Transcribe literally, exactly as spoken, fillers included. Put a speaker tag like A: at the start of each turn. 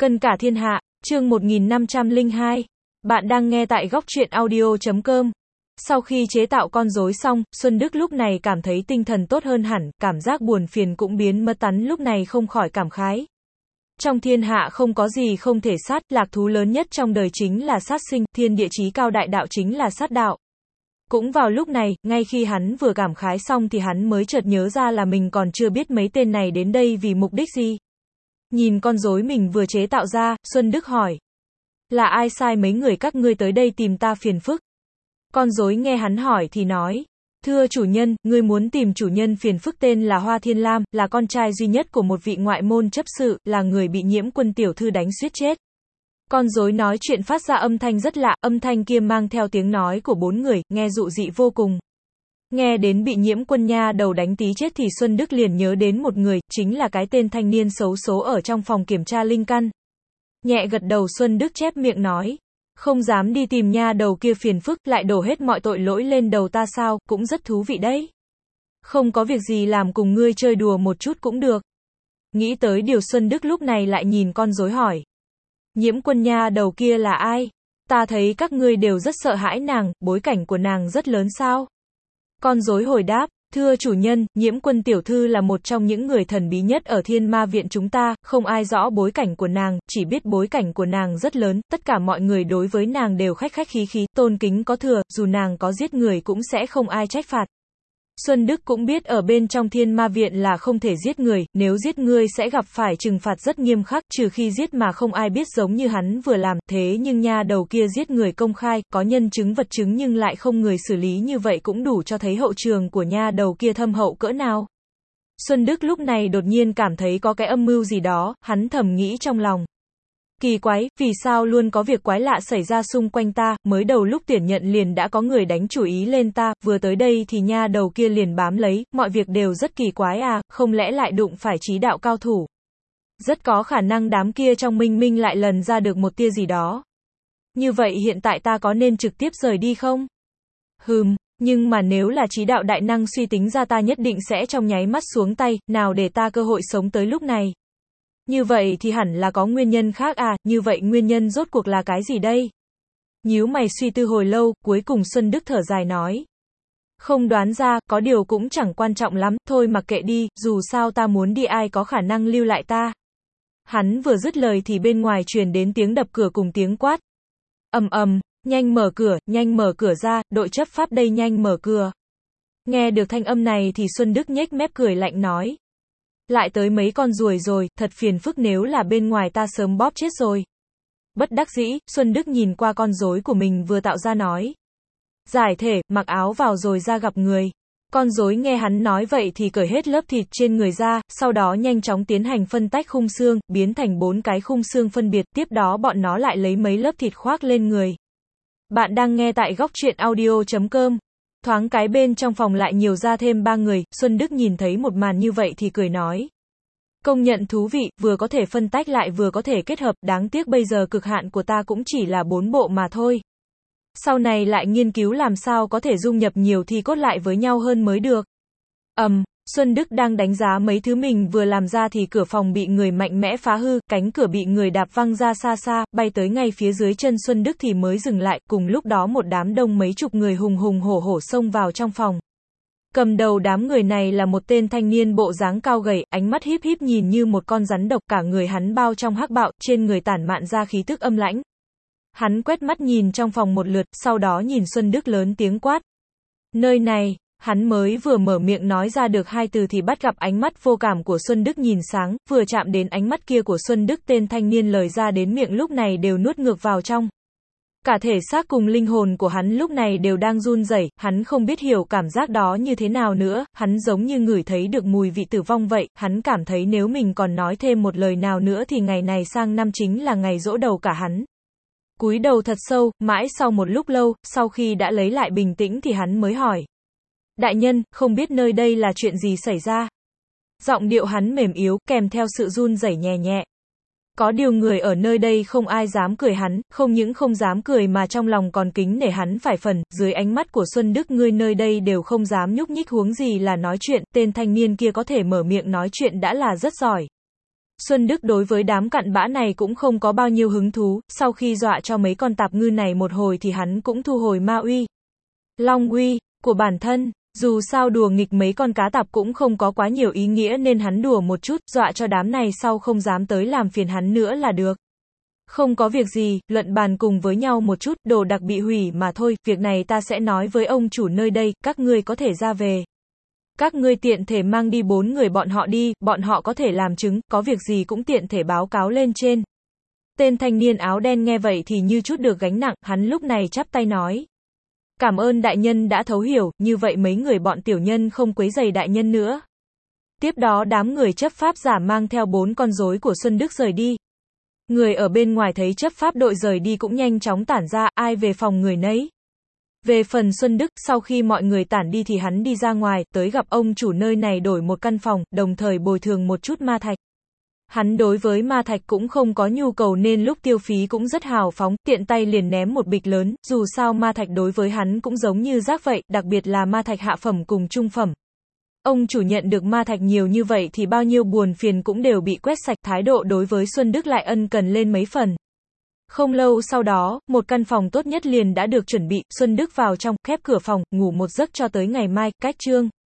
A: Cân cả thiên hạ, chương một nghìn năm trăm lẻ hai. Bạn đang nghe tại góc truyện audio chấm com. Sau khi chế tạo con rối xong, Xuân Đức lúc này cảm thấy tinh thần tốt hơn hẳn, cảm giác buồn phiền cũng biến mất, tắn lúc này không khỏi cảm khái. Trong thiên hạ không có gì không thể sát, lạc thú lớn nhất trong đời chính là sát sinh, thiên địa chí cao đại đạo chính là sát đạo. Cũng vào lúc này, ngay khi hắn vừa cảm khái xong thì hắn mới chợt nhớ ra là mình còn chưa biết mấy tên này đến đây vì mục đích gì. Nhìn con rối mình vừa chế tạo ra, Xuân Đức hỏi. Là ai sai mấy người các ngươi tới đây tìm ta phiền phức? Con rối nghe hắn hỏi thì nói. Thưa chủ nhân, ngươi muốn tìm chủ nhân phiền phức tên là Hoa Thiên Lam, là con trai duy nhất của một vị ngoại môn chấp sự, là người bị Nhiễm Quân tiểu thư đánh suýt chết. Con rối nói chuyện phát ra âm thanh rất lạ, âm thanh kia mang theo tiếng nói của bốn người, nghe dụ dị vô cùng. Nghe đến bị Nhiễm Quân nha đầu đánh tí chết thì Xuân Đức liền nhớ đến một người, chính là cái tên thanh niên xấu số ở trong phòng kiểm tra linh căn. Nhẹ gật đầu Xuân Đức chép miệng nói. Không dám đi tìm nha đầu kia phiền phức, lại đổ hết mọi tội lỗi lên đầu ta sao, cũng rất thú vị đấy. Không có việc gì làm cùng ngươi chơi đùa một chút cũng được. Nghĩ tới điều Xuân Đức lúc này lại nhìn con rối hỏi. Nhiễm Quân nha đầu kia là ai? Ta thấy các ngươi đều rất sợ hãi nàng, bối cảnh của nàng rất lớn sao? Con rối hồi đáp, thưa chủ nhân, Nhiễm Quân tiểu thư là một trong những người thần bí nhất ở Thiên Ma viện chúng ta, không ai rõ bối cảnh của nàng, chỉ biết bối cảnh của nàng rất lớn, tất cả mọi người đối với nàng đều khách khách khí khí, tôn kính có thừa, dù nàng có giết người cũng sẽ không ai trách phạt. Xuân Đức cũng biết ở bên trong Thiên Ma viện là không thể giết người, nếu giết ngươi sẽ gặp phải trừng phạt rất nghiêm khắc, trừ khi giết mà không ai biết giống như hắn vừa làm, thế nhưng nha đầu kia giết người công khai, có nhân chứng vật chứng nhưng lại không người xử lý, như vậy cũng đủ cho thấy hậu trường của nha đầu kia thâm hậu cỡ nào. Xuân Đức lúc này đột nhiên cảm thấy có cái âm mưu gì đó, hắn thầm nghĩ trong lòng. Kỳ quái, vì sao luôn có việc quái lạ xảy ra xung quanh ta, mới đầu lúc tuyển nhận liền đã có người đánh chủ ý lên ta, vừa tới đây thì nha đầu kia liền bám lấy, mọi việc đều rất kỳ quái à, không lẽ lại đụng phải chí đạo cao thủ. Rất có khả năng đám kia trong minh minh lại lần ra được một tia gì đó. Như vậy hiện tại ta có nên trực tiếp rời đi không? Hừm, nhưng mà nếu là chí đạo đại năng suy tính ra ta nhất định sẽ trong nháy mắt xuống tay, nào để ta cơ hội sống tới lúc này. Như vậy thì hẳn là có nguyên nhân khác à, như vậy nguyên nhân rốt cuộc là cái gì đây? Nhíu mày suy tư hồi lâu, cuối cùng Xuân Đức thở dài nói. Không đoán ra, có điều cũng chẳng quan trọng lắm, thôi mặc kệ đi, dù sao ta muốn đi ai có khả năng lưu lại ta. Hắn vừa dứt lời thì bên ngoài truyền đến tiếng đập cửa cùng tiếng quát. Ầm ầm, nhanh mở cửa, nhanh mở cửa ra, đội chấp pháp đây nhanh mở cửa. Nghe được thanh âm này thì Xuân Đức nhếch mép cười lạnh nói. Lại tới mấy con ruồi rồi, thật phiền phức, nếu là bên ngoài ta sớm bóp chết rồi. Bất đắc dĩ, Xuân Đức nhìn qua con rối của mình vừa tạo ra nói. Giải thể, mặc áo vào rồi ra gặp người. Con rối nghe hắn nói vậy thì cởi hết lớp thịt trên người ra, sau đó nhanh chóng tiến hành phân tách khung xương, biến thành bốn cái khung xương phân biệt, tiếp đó bọn nó lại lấy mấy lớp thịt khoác lên người. Bạn đang nghe tại góc truyện audio chấm com. Thoáng cái bên trong phòng lại nhiều ra thêm ba người, Xuân Đức nhìn thấy một màn như vậy thì cười nói. Công nhận thú vị, vừa có thể phân tách lại vừa có thể kết hợp, đáng tiếc bây giờ cực hạn của ta cũng chỉ là bốn bộ mà thôi. Sau này lại nghiên cứu làm sao có thể dung nhập nhiều thi cốt lại với nhau hơn mới được. Ầm, um, Xuân Đức đang đánh giá mấy thứ mình vừa làm ra thì cửa phòng bị người mạnh mẽ phá hư, cánh cửa bị người đạp văng ra xa xa, bay tới ngay phía dưới chân Xuân Đức thì mới dừng lại, cùng lúc đó một đám đông mấy chục người hùng hùng hổ hổ xông vào trong phòng. Cầm đầu đám người này là một tên thanh niên bộ dáng cao gầy, ánh mắt híp híp nhìn như một con rắn độc, cả người hắn bao trong hắc bạo, trên người tản mạn ra khí tức âm lãnh. Hắn quét mắt nhìn trong phòng một lượt, sau đó nhìn Xuân Đức lớn tiếng quát. Nơi này. Hắn mới vừa mở miệng nói ra được hai từ thì bắt gặp ánh mắt vô cảm của Xuân Đức nhìn sáng, vừa chạm đến ánh mắt kia của Xuân Đức, tên thanh niên lời ra đến miệng lúc này đều nuốt ngược vào trong. Cả thể xác cùng linh hồn của hắn lúc này đều đang run rẩy, hắn không biết hiểu cảm giác đó như thế nào nữa, hắn giống như ngửi thấy được mùi vị tử vong vậy, hắn cảm thấy nếu mình còn nói thêm một lời nào nữa thì ngày này sang năm chính là ngày giỗ đầu cả hắn. Cúi đầu thật sâu, mãi sau một lúc lâu, sau khi đã lấy lại bình tĩnh thì hắn mới hỏi. Đại nhân, không biết nơi đây là chuyện gì xảy ra? Giọng điệu hắn mềm yếu, kèm theo sự run rẩy nhẹ nhẹ. Có điều người ở nơi đây không ai dám cười hắn, không những không dám cười mà trong lòng còn kính nể hắn vài phần, dưới ánh mắt của Xuân Đức người nơi đây đều không dám nhúc nhích huống gì là nói chuyện, tên thanh niên kia có thể mở miệng nói chuyện đã là rất giỏi. Xuân Đức đối với đám cặn bã này cũng không có bao nhiêu hứng thú, sau khi dọa cho mấy con tạp ngư này một hồi thì hắn cũng thu hồi ma uy, long uy của bản thân. Dù sao đùa nghịch mấy con cá tạp cũng không có quá nhiều ý nghĩa nên hắn đùa một chút, dọa cho đám này sau không dám tới làm phiền hắn nữa là được. Không có việc gì, luận bàn cùng với nhau một chút, đồ đặc bị hủy mà thôi, việc này ta sẽ nói với ông chủ nơi đây, các ngươi có thể ra về. Các ngươi tiện thể mang đi bốn người bọn họ đi, bọn họ có thể làm chứng, có việc gì cũng tiện thể báo cáo lên trên. Tên thanh niên áo đen nghe vậy thì như chút được gánh nặng, hắn lúc này chắp tay nói. Cảm ơn đại nhân đã thấu hiểu, như vậy mấy người bọn tiểu nhân không quấy rầy đại nhân nữa. Tiếp đó đám người chấp pháp giả mang theo bốn con rối của Xuân Đức rời đi. Người ở bên ngoài thấy chấp pháp đội rời đi cũng nhanh chóng tản ra, ai về phòng người nấy. Về phần Xuân Đức, sau khi mọi người tản đi thì hắn đi ra ngoài, tới gặp ông chủ nơi này đổi một căn phòng, đồng thời bồi thường một chút ma thạch. Hắn đối với ma thạch cũng không có nhu cầu nên lúc tiêu phí cũng rất hào phóng, tiện tay liền ném một bịch lớn, dù sao ma thạch đối với hắn cũng giống như rác vậy, đặc biệt là ma thạch hạ phẩm cùng trung phẩm. Ông chủ nhận được ma thạch nhiều như vậy thì bao nhiêu buồn phiền cũng đều bị quét sạch, thái độ đối với Xuân Đức lại ân cần lên mấy phần. Không lâu sau đó, một căn phòng tốt nhất liền đã được chuẩn bị, Xuân Đức vào trong, khép cửa phòng, ngủ một giấc cho tới ngày mai, cách chương.